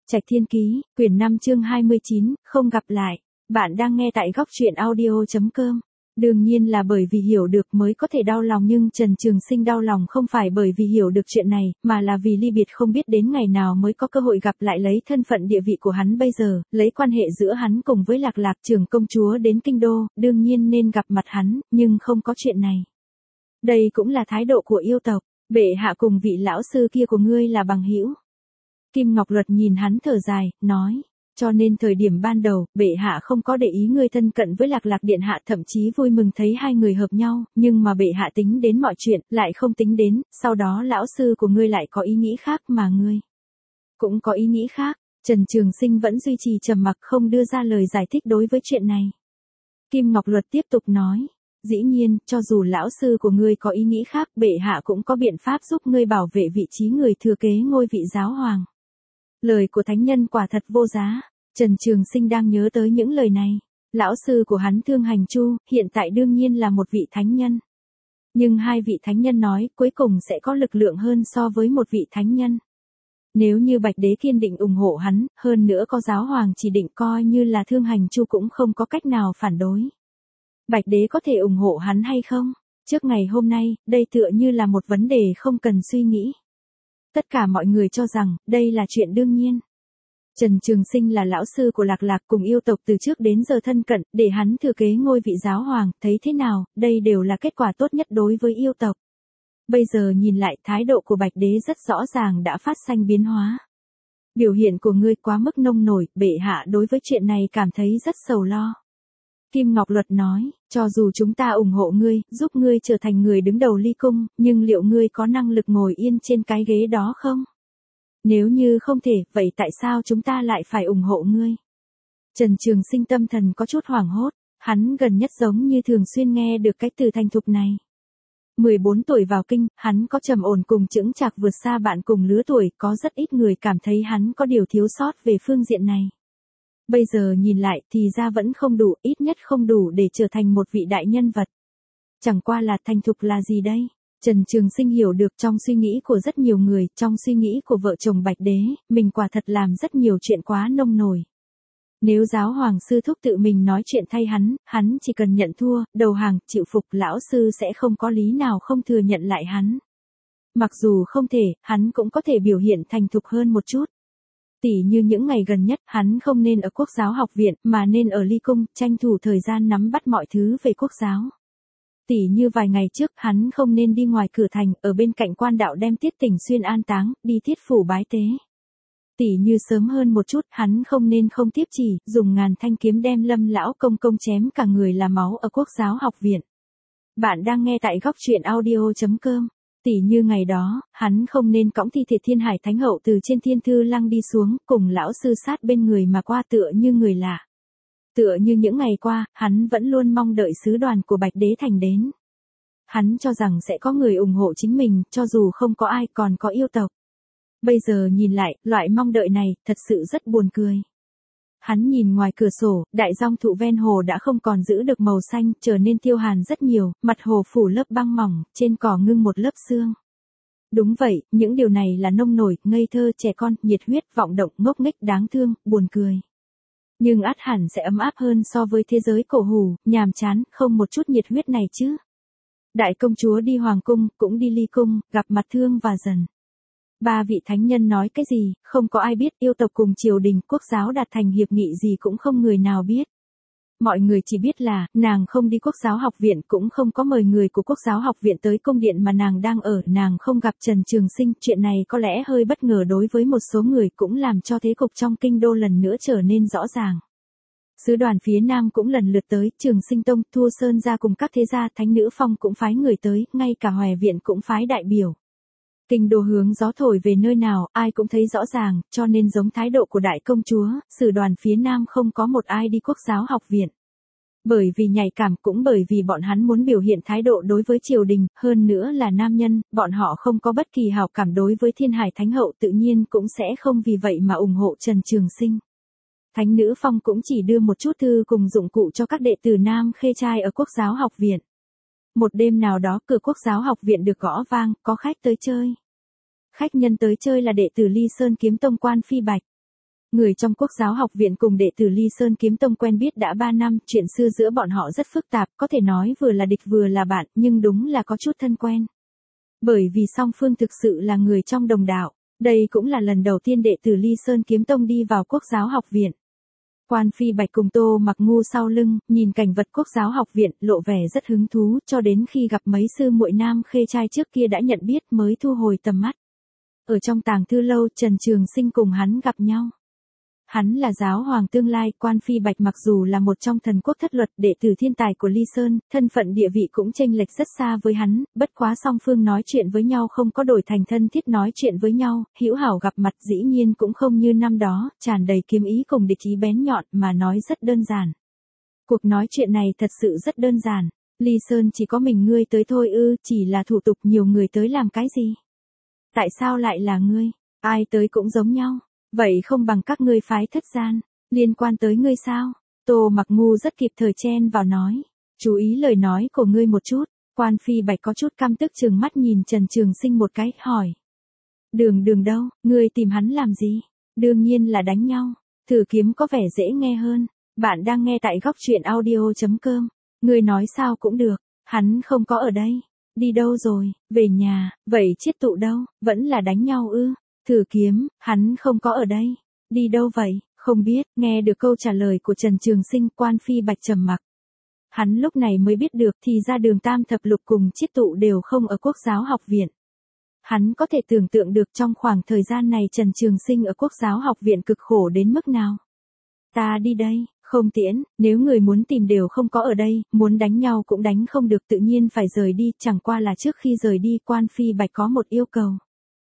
Trạch Thiên Ký, quyển 5 chương 29, không gặp lại. Bạn đang nghe tại góc truyện audio.com. Đương nhiên là bởi vì hiểu được mới có thể đau lòng, nhưng Trần Trường Sinh đau lòng không phải bởi vì hiểu được chuyện này, mà là vì ly biệt không biết đến ngày nào mới có cơ hội gặp lại, lấy thân phận địa vị của hắn bây giờ, lấy quan hệ giữa hắn cùng với Lạc Lạc trưởng công chúa đến kinh đô, đương nhiên nên gặp mặt hắn, nhưng không có chuyện này. Đây cũng là thái độ của yêu tộc, bệ hạ cùng vị lão sư kia của ngươi là bằng hữu. Kim Ngọc Luật nhìn hắn thở dài, nói, cho nên thời điểm ban đầu, bệ hạ không có để ý ngươi thân cận với Lạc Lạc điện hạ, thậm chí vui mừng thấy hai người hợp nhau, nhưng mà bệ hạ tính đến mọi chuyện, lại không tính đến, sau đó lão sư của ngươi lại có ý nghĩ khác mà ngươi cũng có ý nghĩ khác. Trần Trường Sinh vẫn duy trì trầm mặc, không đưa ra lời giải thích đối với chuyện này. Kim Ngọc Luật tiếp tục nói, dĩ nhiên, cho dù lão sư của ngươi có ý nghĩ khác, bệ hạ cũng có biện pháp giúp ngươi bảo vệ vị trí người thừa kế ngôi vị giáo hoàng. Lời của thánh nhân quả thật vô giá. Trần Trường Sinh đang nhớ tới những lời này. Lão sư của hắn Thương Hành Chu, hiện tại đương nhiên là một vị thánh nhân. Nhưng hai vị thánh nhân nói, cuối cùng sẽ có lực lượng hơn so với một vị thánh nhân. Nếu như Bạch Đế kiên định ủng hộ hắn, hơn nữa có giáo hoàng chỉ định, coi như là Thương Hành Chu cũng không có cách nào phản đối. Bạch Đế có thể ủng hộ hắn hay không? Trước ngày hôm nay, đây tựa như là một vấn đề không cần suy nghĩ. Tất cả mọi người cho rằng, đây là chuyện đương nhiên. Trần Trường Sinh là lão sư của Lạc Lạc, cùng yêu tộc từ trước đến giờ thân cận, để hắn thừa kế ngôi vị giáo hoàng, thấy thế nào, đây đều là kết quả tốt nhất đối với yêu tộc. Bây giờ nhìn lại, thái độ của Bạch Đế rất rõ ràng đã phát sinh biến hóa. Biểu hiện của ngươi quá mức nông nổi, bệ hạ đối với chuyện này cảm thấy rất sầu lo. Kim Ngọc Luật nói, cho dù chúng ta ủng hộ ngươi, giúp ngươi trở thành người đứng đầu ly cung, nhưng liệu ngươi có năng lực ngồi yên trên cái ghế đó không? Nếu như không thể, vậy tại sao chúng ta lại phải ủng hộ ngươi? Trần Trường Sinh tâm thần có chút hoảng hốt, hắn gần nhất giống như thường xuyên nghe được cái từ thành thục này. 14 tuổi vào kinh, hắn có trầm ổn cùng chững chạc vượt xa bạn cùng lứa tuổi, có rất ít người cảm thấy hắn có điều thiếu sót về phương diện này. Bây giờ nhìn lại thì ra vẫn không đủ, ít nhất không đủ để trở thành một vị đại nhân vật. Chẳng qua là thành thục là gì đây? Trần Trường Sinh hiểu được trong suy nghĩ của rất nhiều người, trong suy nghĩ của vợ chồng Bạch Đế, mình quả thật làm rất nhiều chuyện quá nông nổi. Nếu giáo hoàng sư thúc tự mình nói chuyện thay hắn chỉ cần nhận thua, đầu hàng, chịu phục, lão sư sẽ không có lý nào không thừa nhận lại hắn. Mặc dù không thể, hắn cũng có thể biểu hiện thành thục hơn một chút. Tỉ như những ngày gần nhất, hắn không nên ở Quốc giáo học viện, mà nên ở ly cung, tranh thủ thời gian nắm bắt mọi thứ về quốc giáo. Tỉ như vài ngày trước, hắn không nên đi ngoài cửa thành, ở bên cạnh quan đạo đem Tiết Tỉnh Xuyên an táng, đi Tiết phủ bái tế. Tỉ như sớm hơn một chút, hắn không nên không tiếp chỉ, dùng ngàn thanh kiếm đem Lâm lão công công chém cả người là máu ở Quốc giáo học viện. Bạn đang nghe tại góc truyện audio.com. Tỉ như ngày đó, hắn không nên cõng thi thể Thiên Hải Thánh Hậu từ trên Thiên Thư Lăng đi xuống, cùng lão sư sát bên người mà qua tựa như người lạ. Tựa như những ngày qua, hắn vẫn luôn mong đợi sứ đoàn của Bạch Đế Thành đến. Hắn cho rằng sẽ có người ủng hộ chính mình, cho dù không có ai, còn có yêu tộc. Bây giờ nhìn lại, loại mong đợi này, thật sự rất buồn cười. Hắn nhìn ngoài cửa sổ, đại dong thụ ven hồ đã không còn giữ được màu xanh, trở nên tiêu hàn rất nhiều, mặt hồ phủ lớp băng mỏng, trên cỏ ngưng một lớp sương. Đúng vậy, những điều này là nông nổi, ngây thơ, trẻ con, nhiệt huyết, vọng động, ngốc nghếch, đáng thương, buồn cười. Nhưng ắt hẳn sẽ ấm áp hơn so với thế giới cổ hủ, nhàm chán, không một chút nhiệt huyết này chứ. Đại công chúa đi hoàng cung, cũng đi ly cung, gặp mặt Thương và Dần. Ba vị thánh nhân nói cái gì, không có ai biết, yêu tộc cùng triều đình, quốc giáo đạt thành hiệp nghị gì cũng không người nào biết. Mọi người chỉ biết là, nàng không đi Quốc giáo học viện, cũng không có mời người của Quốc giáo học viện tới cung điện mà nàng đang ở, nàng không gặp Trần Trường Sinh, chuyện này có lẽ hơi bất ngờ đối với một số người, cũng làm cho thế cục trong kinh đô lần nữa trở nên rõ ràng. Sứ đoàn phía Nam cũng lần lượt tới, Trường Sinh Tông, Thua Sơn gia cùng các thế gia, Thánh Nữ Phong cũng phái người tới, ngay cả Hòe viện cũng phái đại biểu. Kinh đô hướng gió thổi về nơi nào, ai cũng thấy rõ ràng, cho nên giống thái độ của đại công chúa, sử đoàn phía Nam không có một ai đi Quốc giáo học viện. Bởi vì nhạy cảm, cũng bởi vì bọn hắn muốn biểu hiện thái độ đối với triều đình, hơn nữa là nam nhân, bọn họ không có bất kỳ hảo cảm đối với Thiên Hải Thánh Hậu, tự nhiên cũng sẽ không vì vậy mà ủng hộ Trần Trường Sinh. Thánh Nữ Phong cũng chỉ đưa một chút thư cùng dụng cụ cho các đệ tử nam khê trai ở Quốc giáo học viện. Một đêm nào đó, cửa Quốc giáo học viện được gõ vang, có khách tới chơi. Khách nhân tới chơi là đệ tử Ly Sơn Kiếm Tông Quan Phi Bạch. Người trong Quốc giáo học viện cùng đệ tử Ly Sơn Kiếm Tông quen biết đã 3 năm, chuyện xưa giữa bọn họ rất phức tạp, có thể nói vừa là địch vừa là bạn, nhưng đúng là có chút thân quen. Bởi vì song phương thực sự là người trong đồng đạo, đây cũng là lần đầu tiên đệ tử Ly Sơn Kiếm Tông đi vào Quốc giáo học viện. Quan Phi Bạch cùng Tô Mặc Ngu sau lưng, nhìn cảnh vật Quốc giáo học viện, lộ vẻ rất hứng thú, cho đến khi gặp mấy sư muội nam khê trai trước kia đã nhận biết mới thu hồi tầm mắt. Ở trong tàng thư lâu, Trần Trường Sinh cùng hắn gặp nhau. Hắn là giáo hoàng tương lai, Quan Phi Bạch mặc dù là một trong thần quốc thất luật, đệ tử thiên tài của Ly Sơn, thân phận địa vị cũng chênh lệch rất xa với hắn, bất quá song phương nói chuyện với nhau không có đổi thành thân thiết nói chuyện với nhau, hữu hảo gặp mặt dĩ nhiên cũng không như năm đó, tràn đầy kiếm ý cùng địch ý bén nhọn mà nói rất đơn giản. Cuộc nói chuyện này thật sự rất đơn giản, Ly Sơn chỉ có mình ngươi tới thôi ư, chỉ là thủ tục nhiều người tới làm cái gì? Tại sao lại là ngươi? Ai tới cũng giống nhau. Vậy không bằng các ngươi phái thất gian, liên quan tới ngươi sao? Tô Mặc Ngu rất kịp thời chen vào nói. Chú ý lời nói của ngươi một chút, Quan Phi Bạch có chút căm tức trừng mắt nhìn Trần Trường Sinh một cái, hỏi. Đường đâu, ngươi tìm hắn làm gì? Đương nhiên là đánh nhau, thử kiếm có vẻ dễ nghe hơn. Bạn đang nghe tại góc truyện audio.com. Ngươi nói sao cũng được, hắn không có ở đây. Đi đâu rồi, về nhà, vậy Chiết Tụ đâu, vẫn là đánh nhau ư? Thử kiếm, hắn không có ở đây. Đi đâu vậy, không biết, nghe được câu trả lời của Trần Trường Sinh, Quan Phi Bạch trầm mặc. Hắn lúc này mới biết được thì ra Đường Tam Thập Lục cùng Chiết Tụ đều không ở Quốc giáo học viện. Hắn có thể tưởng tượng được trong khoảng thời gian này Trần Trường Sinh ở Quốc giáo học viện cực khổ đến mức nào. Ta đi đây, không tiễn, nếu người muốn tìm đều không có ở đây, muốn đánh nhau cũng đánh không được tự nhiên phải rời đi, chẳng qua là trước khi rời đi Quan Phi Bạch có một yêu cầu.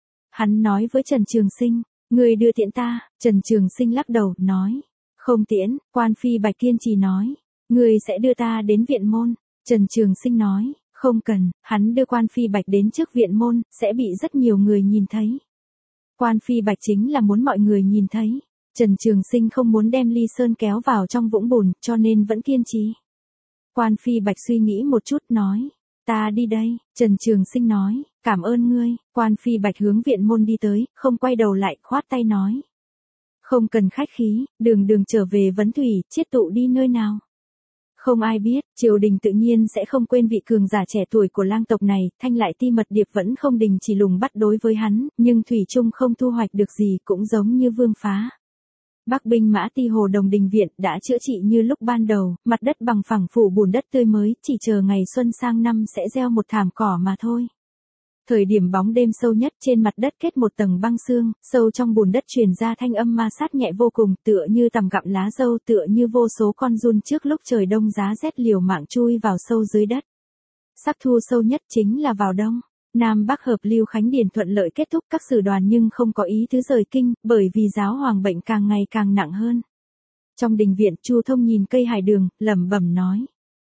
Hắn nói với Trần Trường Sinh, người đưa tiễn ta, Trần Trường Sinh lắc đầu, nói, không tiễn, Quan Phi Bạch kiên trì nói, người sẽ đưa ta đến viện môn, Trần Trường Sinh nói, không cần, hắn đưa Quan Phi Bạch đến trước viện môn, sẽ bị rất nhiều người nhìn thấy. Quan Phi Bạch chính là muốn mọi người nhìn thấy, Trần Trường Sinh không muốn đem Ly Sơn kéo vào trong vũng bùn, cho nên vẫn kiên trì. Quan Phi Bạch suy nghĩ một chút, nói, ta đi đây, Trần Trường Sinh nói, cảm ơn ngươi, Quan Phi Bạch hướng viện môn đi tới, không quay đầu lại, khoát tay nói. Không cần khách khí, đường trở về Vấn Thủy, Chiết Tụ đi nơi nào? Không ai biết, triều đình tự nhiên sẽ không quên vị cường giả trẻ tuổi của lang tộc này, Thanh Lại Ti Mật Điệp vẫn không đình chỉ lùng bắt đối với hắn, nhưng Thủy Trung không thu hoạch được gì cũng giống như Vương Phá. Bắc binh mã Ti Hồ Đồng Đình Viện đã chữa trị như lúc ban đầu, mặt đất bằng phẳng phủ bùn đất tươi mới, chỉ chờ ngày xuân sang năm sẽ gieo một thảm cỏ mà thôi. Thời điểm bóng đêm sâu nhất trên mặt đất kết một tầng băng sương, sâu trong bùn đất truyền ra thanh âm ma sát nhẹ vô cùng, tựa như tằm gặm lá dâu, tựa như vô số con giun trước lúc trời đông giá rét liều mạng chui vào sâu dưới đất. Sắc thu sâu nhất chính là vào đông. Nam Bắc hợp Lưu Khánh Điền thuận lợi kết thúc các sử đoàn nhưng không có ý tứ rời kinh, bởi vì giáo hoàng bệnh càng ngày càng nặng hơn. Trong đình viện, Chu Thông nhìn cây hải đường, lẩm bẩm nói.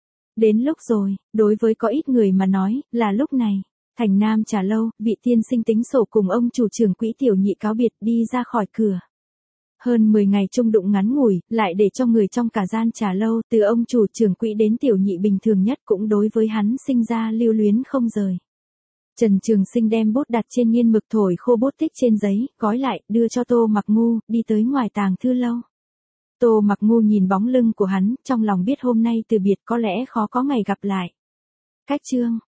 Đến lúc rồi, đối với có ít người mà nói, là lúc này. Thành Nam Trà Lâu, vị tiên sinh tính sổ cùng ông chủ trưởng Quỹ Tiểu Nhị cáo biệt đi ra khỏi cửa. Hơn 10 ngày chung đụng ngắn ngủi, lại để cho người trong cả gian Trà Lâu, từ ông chủ trưởng Quỹ đến Tiểu Nhị bình thường nhất cũng đối với hắn sinh ra lưu luyến không rời. Trần Trường Sinh đem bút đặt trên nghiên mực thổi khô bút tích trên giấy, gói lại, đưa cho Tô Mặc Ngu, đi tới ngoài tàng thư lâu. Tô Mặc Ngu nhìn bóng lưng của hắn, trong lòng biết hôm nay từ biệt có lẽ khó có ngày gặp lại. Cách chương